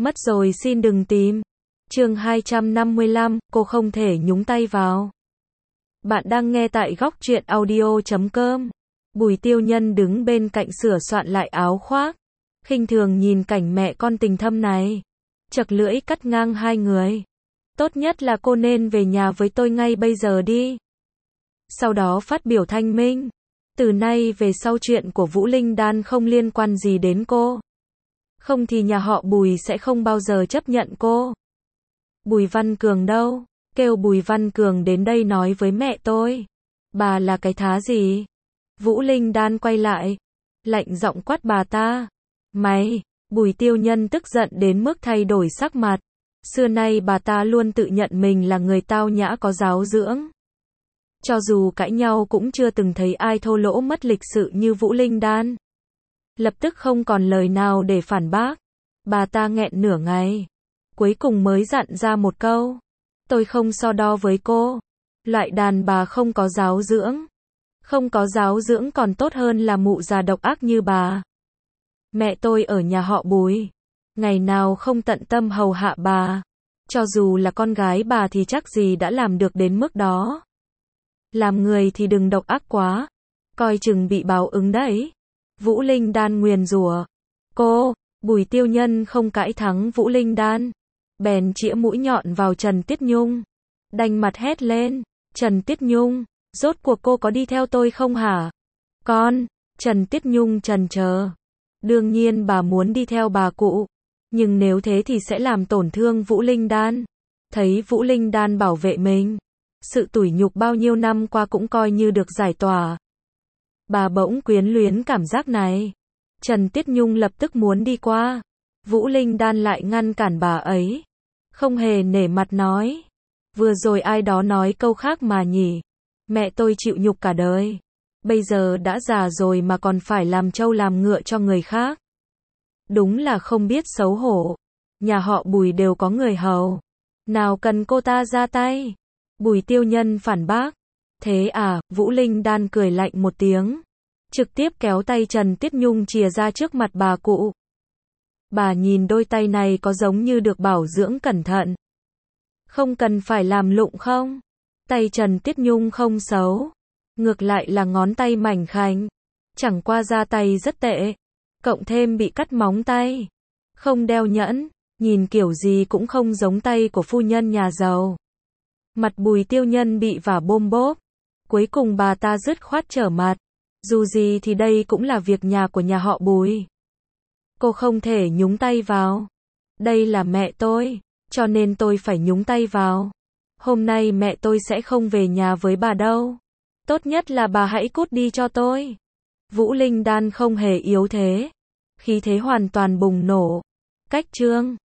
Mất rồi xin đừng tìm. Chương 255, cô không thể nhúng tay vào. Bạn đang nghe tại góc truyện audio.com. Bùi Tiêu Nhân đứng bên cạnh sửa soạn lại áo khoác, khinh thường nhìn cảnh mẹ con tình thâm này, chậc lưỡi cắt ngang hai người. Tốt nhất là cô nên về nhà với tôi ngay bây giờ đi. Sau đó phát biểu thanh minh. Từ nay về sau chuyện của Vũ Linh Đan không liên quan gì đến cô. Không thì nhà họ Bùi sẽ không bao giờ chấp nhận cô. Bùi Văn Cường đâu? Kêu Bùi Văn Cường đến đây nói với mẹ tôi. Bà là cái thá gì? Vũ Linh Đan quay lại, lạnh giọng quát bà ta. Mày! Bùi Tiêu Nhân tức giận đến mức thay đổi sắc mặt. Xưa nay bà ta luôn tự nhận mình là người tao nhã có giáo dưỡng. Cho dù cãi nhau cũng chưa từng thấy ai thô lỗ mất lịch sự như Vũ Linh Đan. Lập tức không còn lời nào để phản bác. Bà ta nghẹn nửa ngày, cuối cùng mới dặn ra một câu. Tôi không so đo với cô. Loại đàn bà không có giáo dưỡng. Không có giáo dưỡng còn tốt hơn là mụ già độc ác như bà. Mẹ tôi ở nhà họ Bùi, ngày nào không tận tâm hầu hạ bà. Cho dù là con gái bà thì chắc gì đã làm được đến mức đó. Làm người thì đừng độc ác quá, coi chừng bị báo ứng đấy. Vũ Linh Đan nguyền rủa. Cô! Bùi Tiêu Nhân không cãi thắng Vũ Linh Đan, bèn chĩa mũi nhọn vào Trần Tiết Nhung, đanh mặt hét lên. Trần Tiết Nhung, rốt cuộc cô có đi theo tôi không hả? Con! Trần Tiết Nhung trần chờ. Đương nhiên bà muốn đi theo bà cụ, nhưng nếu thế thì sẽ làm tổn thương Vũ Linh Đan. Thấy Vũ Linh Đan bảo vệ mình, sự tủi nhục bao nhiêu năm qua cũng coi như được giải tỏa. Bà bỗng quyến luyến cảm giác này. Trần Tiết Nhung lập tức muốn đi qua. Vũ Linh Đan lại ngăn cản bà ấy. Không hề nể mặt nói. Vừa rồi ai đó nói câu khác mà nhỉ. Mẹ tôi chịu nhục cả đời. Bây giờ đã già rồi mà còn phải làm trâu làm ngựa cho người khác. Đúng là không biết xấu hổ. Nhà họ Bùi đều có người hầu. Nào cần cô ta ra tay. Bùi Tiêu Nhân phản bác. Thế à? Vũ Linh Đan cười lạnh một tiếng, trực tiếp kéo tay Trần Tiết Nhung chìa ra trước mặt bà cụ. Bà nhìn đôi tay này có giống như được bảo dưỡng cẩn thận. Không cần phải làm lụng không? Tay Trần Tiết Nhung không xấu, ngược lại là ngón tay mảnh khảnh. Chẳng qua da tay rất tệ, cộng thêm bị cắt móng tay, không đeo nhẫn, nhìn kiểu gì cũng không giống tay của phu nhân nhà giàu. Mặt Bùi Tiêu Nhân bị vả bôm bốp. Cuối cùng bà ta dứt khoát trở mặt. Dù gì thì đây cũng là việc nhà của nhà họ Bùi. Cô không thể nhúng tay vào. Đây là mẹ tôi, cho nên tôi phải nhúng tay vào. Hôm nay mẹ tôi sẽ không về nhà với bà đâu. Tốt nhất là bà hãy cút đi cho tôi. Vũ Linh Đan không hề yếu thế. Khí thế hoàn toàn bùng nổ. Cách chương